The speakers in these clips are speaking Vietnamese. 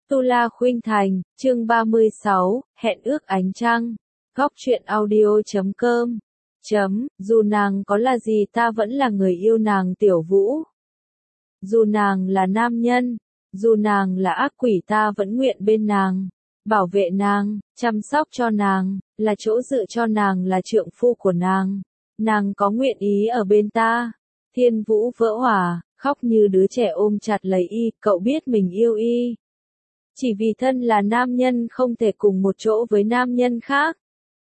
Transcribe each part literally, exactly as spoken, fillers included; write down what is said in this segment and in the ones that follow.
Tu La Khuynh Thành, chương ba mươi sáu, hẹn ước ánh trăng. Góc truyện audio chấm com. Chấm, dù nàng có là gì ta vẫn là người yêu nàng Tiểu Vũ. Dù nàng là nam nhân, dù nàng là ác quỷ ta vẫn nguyện bên nàng, bảo vệ nàng, chăm sóc cho nàng, là chỗ dựa cho nàng, là trượng phu của nàng. Nàng có nguyện ý ở bên ta. Thiên Vũ vỡ òa, khóc như đứa trẻ ôm chặt lấy y, cậu biết mình yêu y. Chỉ vì thân là nam nhân không thể cùng một chỗ với nam nhân khác.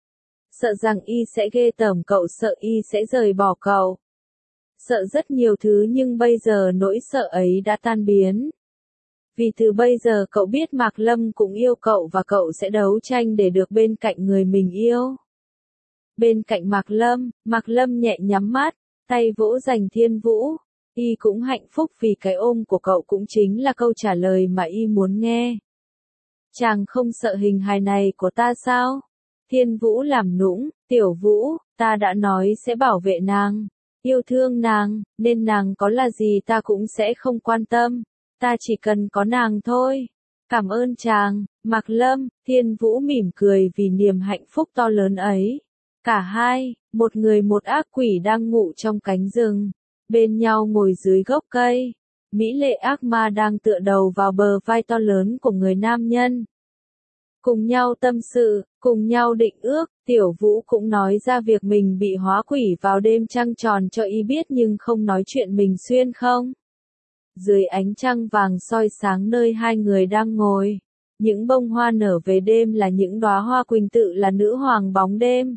Sợ rằng y sẽ ghê tởm cậu, sợ y sẽ rời bỏ cậu. Sợ rất nhiều thứ, nhưng bây giờ nỗi sợ ấy đã tan biến. Vì từ bây giờ cậu biết Mạc Lâm cũng yêu cậu và cậu sẽ đấu tranh để được bên cạnh người mình yêu. Bên cạnh Mạc Lâm, Mạc Lâm nhẹ nhắm mắt, tay vỗ dành Thiên Vũ. Y cũng hạnh phúc vì cái ôm của cậu cũng chính là câu trả lời mà y muốn nghe. Chàng không sợ hình hài này của ta sao? Thiên Vũ làm nũng, Tiểu Vũ, ta đã nói sẽ bảo vệ nàng, yêu thương nàng, nên nàng có là gì ta cũng sẽ không quan tâm, ta chỉ cần có nàng thôi. Cảm ơn chàng, Mạc Lâm. Thiên Vũ mỉm cười vì niềm hạnh phúc to lớn ấy. Cả hai, một người một ác quỷ đang ngủ trong cánh rừng, bên nhau ngồi dưới gốc cây. Mỹ lệ ác ma đang tựa đầu vào bờ vai to lớn của người nam nhân. Cùng nhau tâm sự, cùng nhau định ước, Tiểu Vũ cũng nói ra việc mình bị hóa quỷ vào đêm trăng tròn cho y biết, nhưng không nói chuyện mình xuyên không. Dưới ánh trăng vàng soi sáng nơi hai người đang ngồi, những bông hoa nở về đêm là những đóa hoa quỳnh tự là nữ hoàng bóng đêm.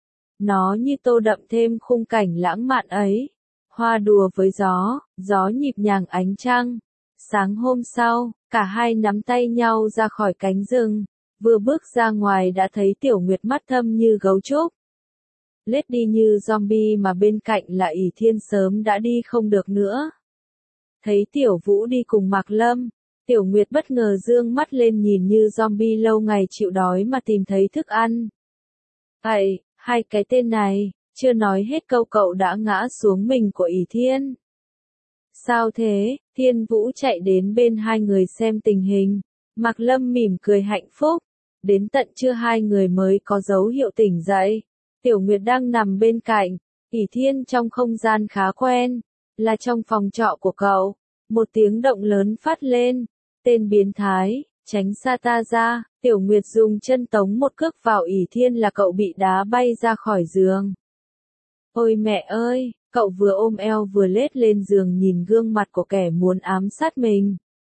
Nó như tô đậm thêm khung cảnh lãng mạn ấy. Hoa đùa với gió, gió nhịp nhàng ánh trăng. Sáng hôm sau, cả hai nắm tay nhau ra khỏi cánh rừng. Vừa bước ra ngoài đã thấy Tiểu Nguyệt mắt thâm như gấu trúc, lết đi như zombie, mà bên cạnh là ỷ Thiên sớm đã đi không được nữa. Thấy Tiểu Vũ đi cùng Mạc Lâm, Tiểu Nguyệt bất ngờ dương mắt lên nhìn như zombie lâu ngày chịu đói mà tìm thấy thức ăn. Vậy, hai cái tên này, chưa nói hết câu cậu đã ngã xuống mình của ỷ Thiên. Sao thế? Thiên Vũ chạy đến bên hai người xem tình hình. Mạc Lâm mỉm cười hạnh phúc. Đến tận trưa hai người mới có dấu hiệu tỉnh dậy. Tiểu Nguyệt đang nằm bên cạnh. ỷ Thiên trong không gian khá quen, là trong phòng trọ của cậu. Một tiếng động lớn phát lên. Tên biến thái, tránh xa ta ra. Tiểu Nguyệt dùng chân tống một cước vào ỷ Thiên là cậu bị đá bay ra khỏi giường. Ôi mẹ ơi, cậu vừa ôm eo vừa lết lên giường nhìn gương mặt của kẻ muốn ám sát mình.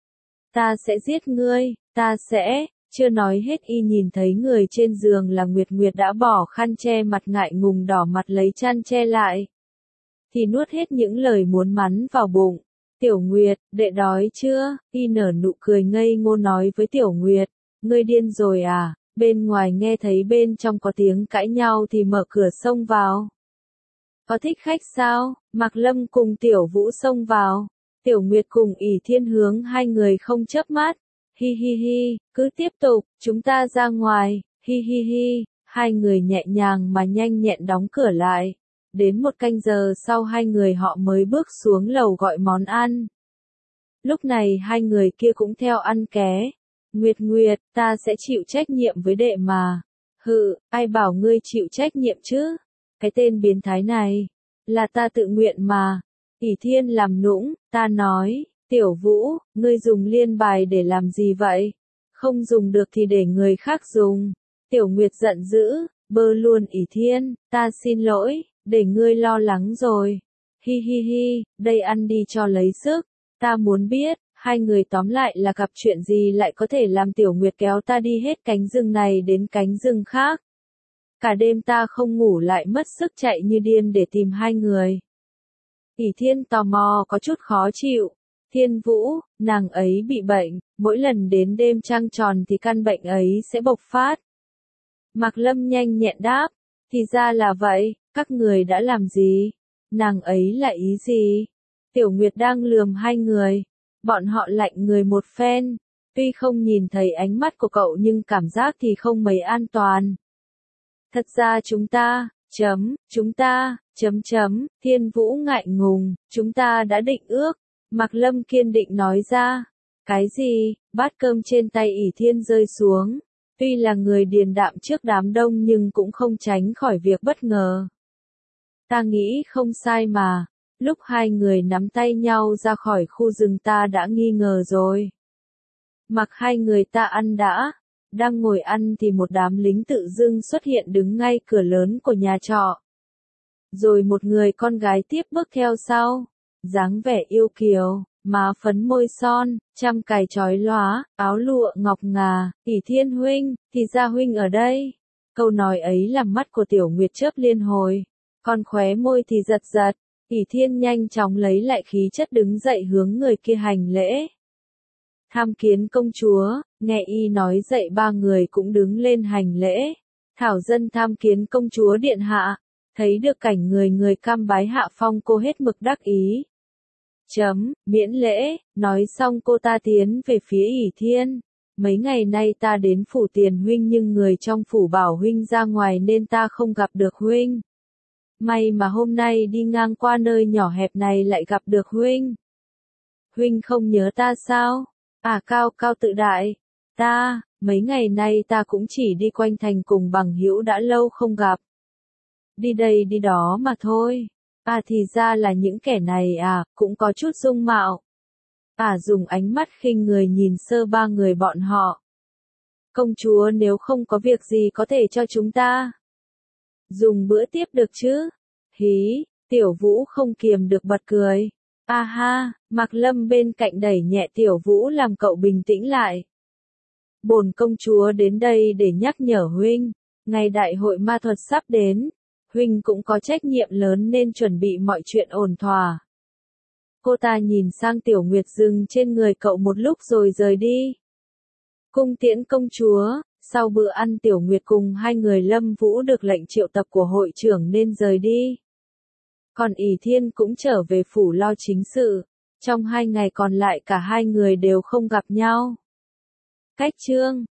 Ta sẽ giết ngươi, ta sẽ, chưa nói hết y nhìn thấy người trên giường là Nguyệt Nguyệt đã bỏ khăn che mặt, ngại ngùng đỏ mặt lấy chăn che lại. Thì nuốt hết những lời muốn mắng vào bụng. Tiểu Nguyệt, đệ đói chưa? Y nở nụ cười ngây ngô nói với Tiểu Nguyệt, ngươi điên rồi à? Bên ngoài nghe thấy bên trong có tiếng cãi nhau thì mở cửa xông vào. Có thích khách sao? Mạc Lâm cùng Tiểu Vũ xông vào. Tiểu Nguyệt cùng ỷ Thiên hướng hai người không chớp mắt. Hi hi hi, cứ tiếp tục, chúng ta ra ngoài. Hi hi hi, hai người nhẹ nhàng mà nhanh nhẹn đóng cửa lại. Đến một canh giờ sau hai người họ mới bước xuống lầu gọi món ăn. Lúc này hai người kia cũng theo ăn ké. Nguyệt Nguyệt, ta sẽ chịu trách nhiệm với đệ mà. Hự, ai bảo ngươi chịu trách nhiệm chứ? Cái tên biến thái này, là ta tự nguyện mà. ỷ Thiên làm nũng, ta nói, Tiểu Vũ, ngươi dùng liên bài để làm gì vậy? Không dùng được thì để người khác dùng. Tiểu Nguyệt giận dữ, bơ luôn ỷ Thiên, ta xin lỗi, để ngươi lo lắng rồi. Hi hi hi, đây ăn đi cho lấy sức. Ta muốn biết, hai người tóm lại là gặp chuyện gì lại có thể làm Tiểu Nguyệt kéo ta đi hết cánh rừng này đến cánh rừng khác. Cả đêm ta không ngủ lại mất sức chạy như điên để tìm hai người. ỷ Thiên tò mò có chút khó chịu. Thiên Vũ, nàng ấy bị bệnh, mỗi lần đến đêm trăng tròn thì căn bệnh ấy sẽ bộc phát. Mạc Lâm nhanh nhẹn đáp, thì ra là vậy, các người đã làm gì? Nàng ấy là ý gì? Tiểu Nguyệt đang lườm hai người. Bọn họ lạnh người một phen. Tuy không nhìn thấy ánh mắt của cậu nhưng cảm giác thì không mấy an toàn. Thật ra chúng ta, chấm, chúng ta, chấm chấm, Thiên Vũ ngại ngùng, chúng ta đã định ước. Mạc Lâm kiên định nói ra. Cái gì? Bát cơm trên tay ỷ thiên rơi xuống. Tuy là người điềm đạm trước đám đông nhưng cũng không tránh khỏi việc bất ngờ. Ta nghĩ không sai mà. Lúc hai người nắm tay nhau ra khỏi khu rừng ta đã nghi ngờ rồi. Mặc hai người ta ăn đã. Đang ngồi ăn thì một đám lính tự dưng xuất hiện đứng ngay cửa lớn của nhà trọ. Rồi một người con gái tiếp bước theo sau. Dáng vẻ yêu kiều, má phấn môi son, trăm cài chói lóa, áo lụa ngọc ngà. ỷ Thiên huynh, thì ra huynh ở đây. Câu nói ấy làm mắt của Tiểu Nguyệt chớp liên hồi. Còn khóe môi thì giật giật. ỷ Thiên nhanh chóng lấy lại khí chất đứng dậy hướng người kia hành lễ. Tham kiến công chúa, nghe y nói dậy ba người cũng đứng lên hành lễ. Thảo dân tham kiến công chúa điện hạ. Thấy được cảnh người người cam bái hạ phong cô hết mực đắc ý. Chấm, miễn lễ, nói xong cô ta tiến về phía ỷ Thiên. Mấy ngày nay ta đến phủ Tiền huynh nhưng người trong phủ bảo huynh ra ngoài nên ta không gặp được huynh. May mà hôm nay đi ngang qua nơi nhỏ hẹp này lại gặp được huynh. Huynh không nhớ ta sao? À cao cao tự đại. Ta, mấy ngày nay ta cũng chỉ đi quanh thành cùng bằng hữu đã lâu không gặp. Đi đây đi đó mà thôi. À thì ra là những kẻ này à, cũng có chút dung mạo. À dùng ánh mắt khinh người nhìn sơ ba người bọn họ. Công chúa nếu không có việc gì có thể cho chúng ta dùng bữa tiếp được chứ? Hí, Tiểu Vũ không kiềm được bật cười. A ha, Mạc Lâm bên cạnh đẩy nhẹ Tiểu Vũ làm cậu bình tĩnh lại. Bổn công chúa đến đây để nhắc nhở huynh, ngày đại hội ma thuật sắp đến, huynh cũng có trách nhiệm lớn nên chuẩn bị mọi chuyện ổn thỏa. Cô ta nhìn sang Tiểu Nguyệt dừng trên người cậu một lúc rồi rời đi. Cung tiễn công chúa, sau bữa ăn Tiểu Nguyệt cùng hai người Lâm Vũ được lệnh triệu tập của hội trưởng nên rời đi. Còn ỷ Thiên cũng trở về phủ lo chính sự. Trong hai ngày còn lại cả hai người đều không gặp nhau. Cách chương